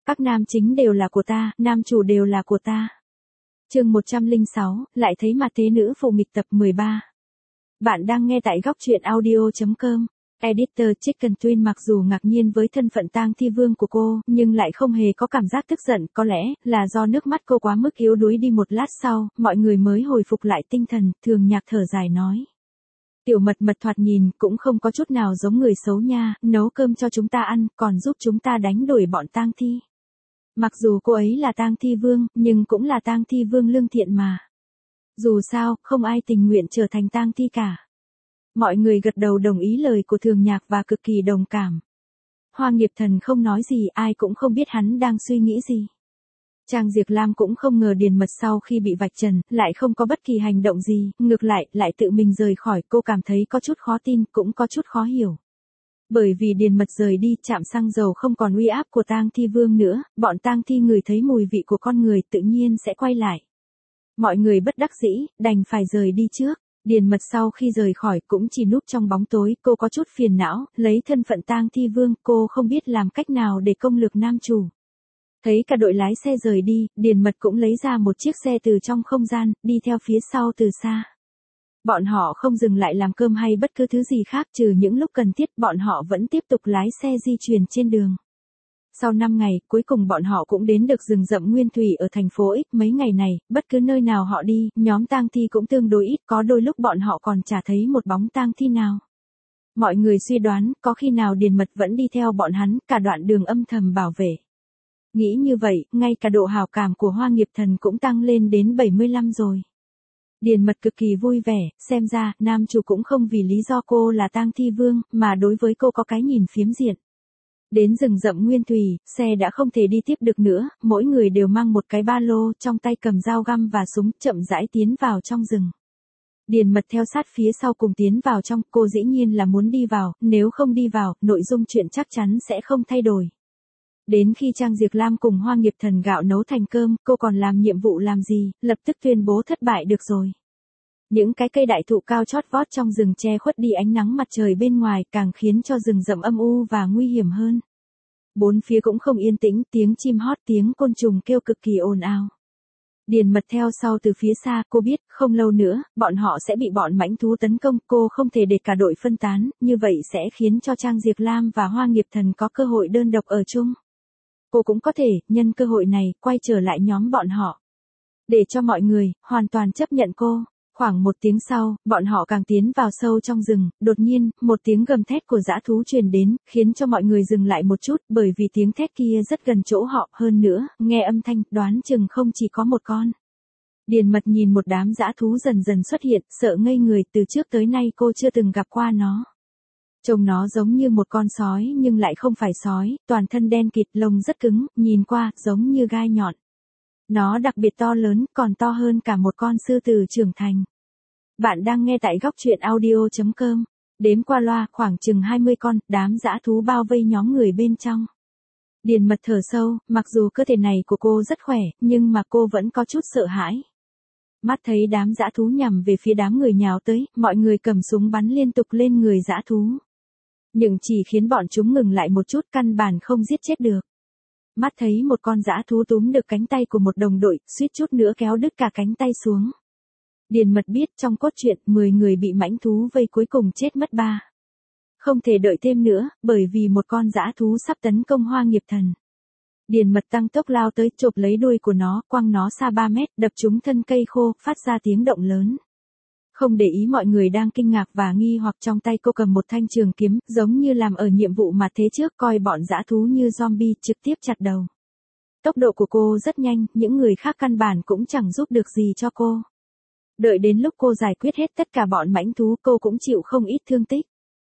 Các nam chính đều là của ta, nam chủ đều là của ta. Chương 106, lại thấy mặt thế nữ phụ nghịch tập 13. Bạn đang nghe tại góc truyện audio.com. Editor Chicken Twin mặc dù ngạc nhiên với thân phận tang thi vương của cô, nhưng lại không hề có cảm giác tức giận, có lẽ là do nước mắt cô quá mức yếu đuối đi. Một lát sau, mọi người mới hồi phục lại tinh thần, Thường Nhạc thở dài nói. Tiểu Mật Mật thoạt nhìn cũng không có chút nào giống người xấu nha, nấu cơm cho chúng ta ăn, còn giúp chúng ta đánh đuổi bọn tang thi. Mặc dù cô ấy là tang thi vương, nhưng cũng là tang thi vương lương thiện mà. Dù sao, không ai tình nguyện trở thành tang thi cả. Mọi người gật đầu đồng ý lời của Thường Nhạc và cực kỳ đồng cảm. Hoa Nghiệp Thần không nói gì, ai cũng không biết hắn đang suy nghĩ gì. Trang Diệp Lam cũng không ngờ Điền Mật sau khi bị vạch trần, lại không có bất kỳ hành động gì, ngược lại tự mình rời khỏi. Cô cảm thấy có chút khó tin, cũng có chút khó hiểu. Bởi vì Điền Mật rời đi, trạm xăng dầu không còn uy áp của tang thi vương nữa, bọn tang thi ngửi thấy mùi vị của con người tự nhiên sẽ quay lại. Mọi người bất đắc dĩ, đành phải rời đi trước. Điền Mật sau khi rời khỏi cũng chỉ núp trong bóng tối, cô có chút phiền não, lấy thân phận tang thi vương, cô không biết làm cách nào để công lược nam chủ. Thấy cả đội lái xe rời đi, Điền Mật cũng lấy ra một chiếc xe từ trong không gian, đi theo phía sau từ xa. Bọn họ không dừng lại làm cơm hay bất cứ thứ gì khác, trừ những lúc cần thiết, bọn họ vẫn tiếp tục lái xe di chuyển trên đường. Sau 5 ngày, cuối cùng bọn họ cũng đến được rừng rậm nguyên thủy ở thành phố X. Mấy ngày này, bất cứ nơi nào họ đi, nhóm tang thi cũng tương đối ít, có đôi lúc bọn họ còn chả thấy một bóng tang thi nào. Mọi người suy đoán, có khi nào Điền Mật vẫn đi theo bọn hắn, cả đoạn đường âm thầm bảo vệ. Nghĩ như vậy, ngay cả độ hảo cảm của Hoa Nghiệp Thần cũng tăng lên đến 75 rồi. Điền Mật cực kỳ vui vẻ, xem ra, nam chủ cũng không vì lý do cô là tang thi vương, mà đối với cô có cái nhìn phiếm diện. Đến rừng rậm nguyên thủy, xe đã không thể đi tiếp được nữa, mỗi người đều mang một cái ba lô, trong tay cầm dao găm và súng, chậm rãi tiến vào trong rừng. Điền Mật theo sát phía sau cùng tiến vào trong, cô dĩ nhiên là muốn đi vào, nếu không đi vào, nội dung chuyện chắc chắn sẽ không thay đổi. Đến khi Trang Diệp Lam cùng Hoa Nghiệp Thần gạo nấu thành cơm, cô còn làm nhiệm vụ làm gì, lập tức tuyên bố thất bại được rồi. Những cái cây đại thụ cao chót vót trong rừng che khuất đi ánh nắng mặt trời bên ngoài, càng khiến cho rừng rậm âm u và nguy hiểm hơn. Bốn phía cũng không yên tĩnh, tiếng chim hót, tiếng côn trùng kêu cực kỳ ồn ào. Điền Mật theo sau từ phía xa, cô biết, không lâu nữa, bọn họ sẽ bị bọn mãnh thú tấn công, cô không thể để cả đội phân tán, như vậy sẽ khiến cho Trang Diệp Lam và Hoa Nghiệp Thần có cơ hội đơn độc ở chung. Cô cũng có thể, nhân cơ hội này, quay trở lại nhóm bọn họ. Để cho mọi người, hoàn toàn chấp nhận cô. Khoảng 1 tiếng sau, bọn họ càng tiến vào sâu trong rừng, đột nhiên, một tiếng gầm thét của dã thú truyền đến, khiến cho mọi người dừng lại một chút, bởi vì tiếng thét kia rất gần chỗ họ, hơn nữa, nghe âm thanh, đoán chừng không chỉ có một con. Điền Mật nhìn một đám dã thú dần dần xuất hiện, sợ ngây người, từ trước tới nay cô chưa từng gặp qua nó. Trông nó giống như một con sói nhưng lại không phải sói, toàn thân đen kịt, lông rất cứng, nhìn qua, giống như gai nhọn. Nó đặc biệt to lớn, còn to hơn cả một con sư tử trưởng thành. Bạn đang nghe tại góc truyện audio.com. Đếm qua loa, khoảng chừng 20 con, đám dã thú bao vây nhóm người bên trong. Điền Mật thở sâu, mặc dù cơ thể này của cô rất khỏe, nhưng mà cô vẫn có chút sợ hãi. Mắt thấy đám dã thú nhằm về phía đám người nhào tới, mọi người cầm súng bắn liên tục lên người dã thú. Nhưng chỉ khiến bọn chúng ngừng lại một chút, căn bản không giết chết được. Mắt thấy một con dã thú túm được cánh tay của một đồng đội, suýt chút nữa kéo đứt cả cánh tay xuống. Điền Mật biết trong cốt truyện, 10 người bị mãnh thú vây cuối cùng chết mất 3. Không thể đợi thêm nữa, bởi vì một con dã thú sắp tấn công Hoa Nghiệp Thần. Điền Mật tăng tốc lao tới, chộp lấy đuôi của nó, quăng nó xa 3 mét, đập trúng thân cây khô, phát ra tiếng động lớn. Không để ý mọi người đang kinh ngạc và nghi hoặc, trong tay cô cầm một thanh trường kiếm, giống như làm ở nhiệm vụ mà thế trước, coi bọn dã thú như zombie, trực tiếp chặt đầu. Tốc độ của cô rất nhanh, những người khác căn bản cũng chẳng giúp được gì cho cô. Đợi đến lúc cô giải quyết hết tất cả bọn mãnh thú, cô cũng chịu không ít thương tích.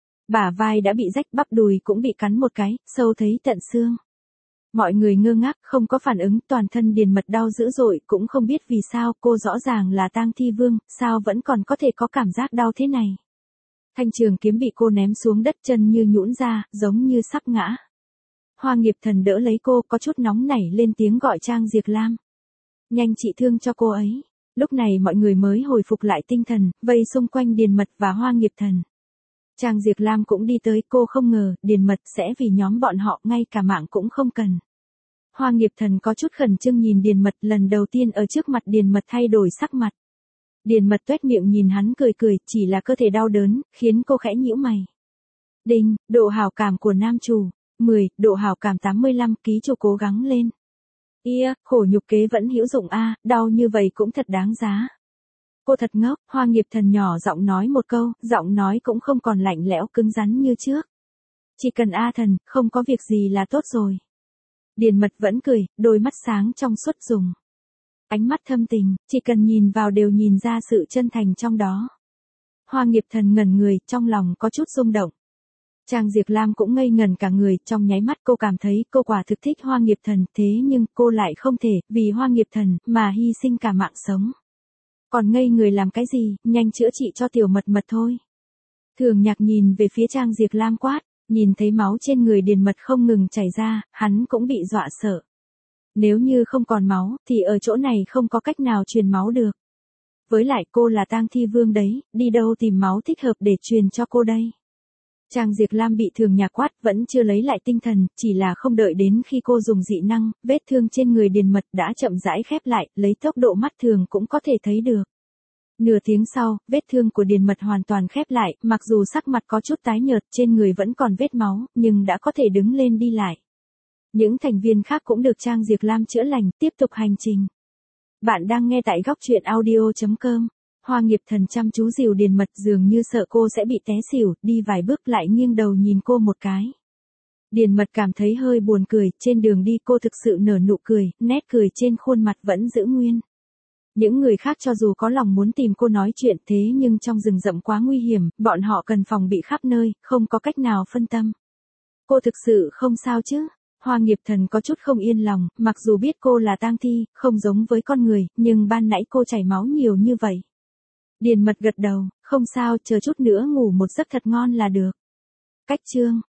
Bả vai đã bị rách, bắp đùi cũng bị cắn một cái, sâu thấy tận xương. Mọi người ngơ ngác, không có phản ứng, toàn thân Điền Mật đau dữ dội, cũng không biết vì sao, cô rõ ràng là tang thi vương, sao vẫn còn có thể có cảm giác đau thế này. Thanh trường kiếm bị cô ném xuống đất, chân như nhũn ra, giống như sắp ngã. Hoa Nghiệp Thần đỡ lấy cô, có chút nóng nảy lên tiếng gọi Trang Diệp Lam. Nhanh trị thương cho cô ấy. Lúc này mọi người mới hồi phục lại tinh thần, vây xung quanh Điền Mật và Hoa Nghiệp Thần. Trang Diệp Lam cũng đi tới, cô không ngờ, Điền Mật sẽ vì nhóm bọn họ ngay cả mạng cũng không cần. Hoa Nghiệp Thần có chút khẩn trương nhìn Điền Mật, lần đầu tiên ở trước mặt Điền Mật thay đổi sắc mặt. Điền Mật tuét miệng nhìn hắn cười cười, chỉ là cơ thể đau đớn, khiến cô khẽ nhíu mày. Đinh, độ hảo cảm của nam chủ, 10, độ hảo cảm 85, ký chủ cố gắng lên. Khổ nhục kế vẫn hữu dụng a, đau như vậy cũng thật đáng giá. Cô thật ngốc, Hoa Nghiệp Thần nhỏ giọng nói một câu, giọng nói cũng không còn lạnh lẽo cứng rắn như trước. Chỉ cần A Thần, không có việc gì là tốt rồi. Điền Mật vẫn cười, đôi mắt sáng trong suốt dùng. Ánh mắt thâm tình, chỉ cần nhìn vào đều nhìn ra sự chân thành trong đó. Hoa Nghiệp Thần ngẩn người, trong lòng có chút rung động. Trang Diệp Lam cũng ngây ngẩn cả người, trong nháy mắt cô cảm thấy cô quả thực thích Hoa Nghiệp Thần, thế nhưng cô lại không thể, vì Hoa Nghiệp Thần, mà hy sinh cả mạng sống. Còn ngây người làm cái gì, nhanh chữa trị cho tiểu Mật Mật thôi. Thường Nhạc nhìn về phía Trang Diệp Lam quát, nhìn thấy máu trên người Điền Mật không ngừng chảy ra, hắn cũng bị dọa sợ. Nếu như không còn máu, thì ở chỗ này không có cách nào truyền máu được. Với lại cô là tang thi vương đấy, đi đâu tìm máu thích hợp để truyền cho cô đây. Trang Diệp Lam bị Thường Nhạc quát, vẫn chưa lấy lại tinh thần, chỉ là không đợi đến khi cô dùng dị năng, vết thương trên người Điền Mật đã chậm rãi khép lại, lấy tốc độ mắt thường cũng có thể thấy được. Nửa tiếng sau, vết thương của Điền Mật hoàn toàn khép lại, mặc dù sắc mặt có chút tái nhợt, trên người vẫn còn vết máu, nhưng đã có thể đứng lên đi lại. Những thành viên khác cũng được Trang Diệp Lam chữa lành, tiếp tục hành trình. Bạn đang nghe tại góc truyện audio.com. Hoa Nghiệp Thần chăm chú dìu Điền Mật, dường như sợ cô sẽ bị té xỉu, đi vài bước lại nghiêng đầu nhìn cô một cái. Điền Mật cảm thấy hơi buồn cười, trên đường đi cô thực sự nở nụ cười, nét cười trên khuôn mặt vẫn giữ nguyên. Những người khác cho dù có lòng muốn tìm cô nói chuyện, thế nhưng trong rừng rậm quá nguy hiểm, bọn họ cần phòng bị khắp nơi, không có cách nào phân tâm. Cô thực sự không sao chứ? Hoa Nghiệp Thần có chút không yên lòng, mặc dù biết cô là tang thi, không giống với con người, nhưng ban nãy cô chảy máu nhiều như vậy. Điền Mật gật đầu, không sao, chờ chút nữa ngủ một giấc thật ngon là được. Cách chương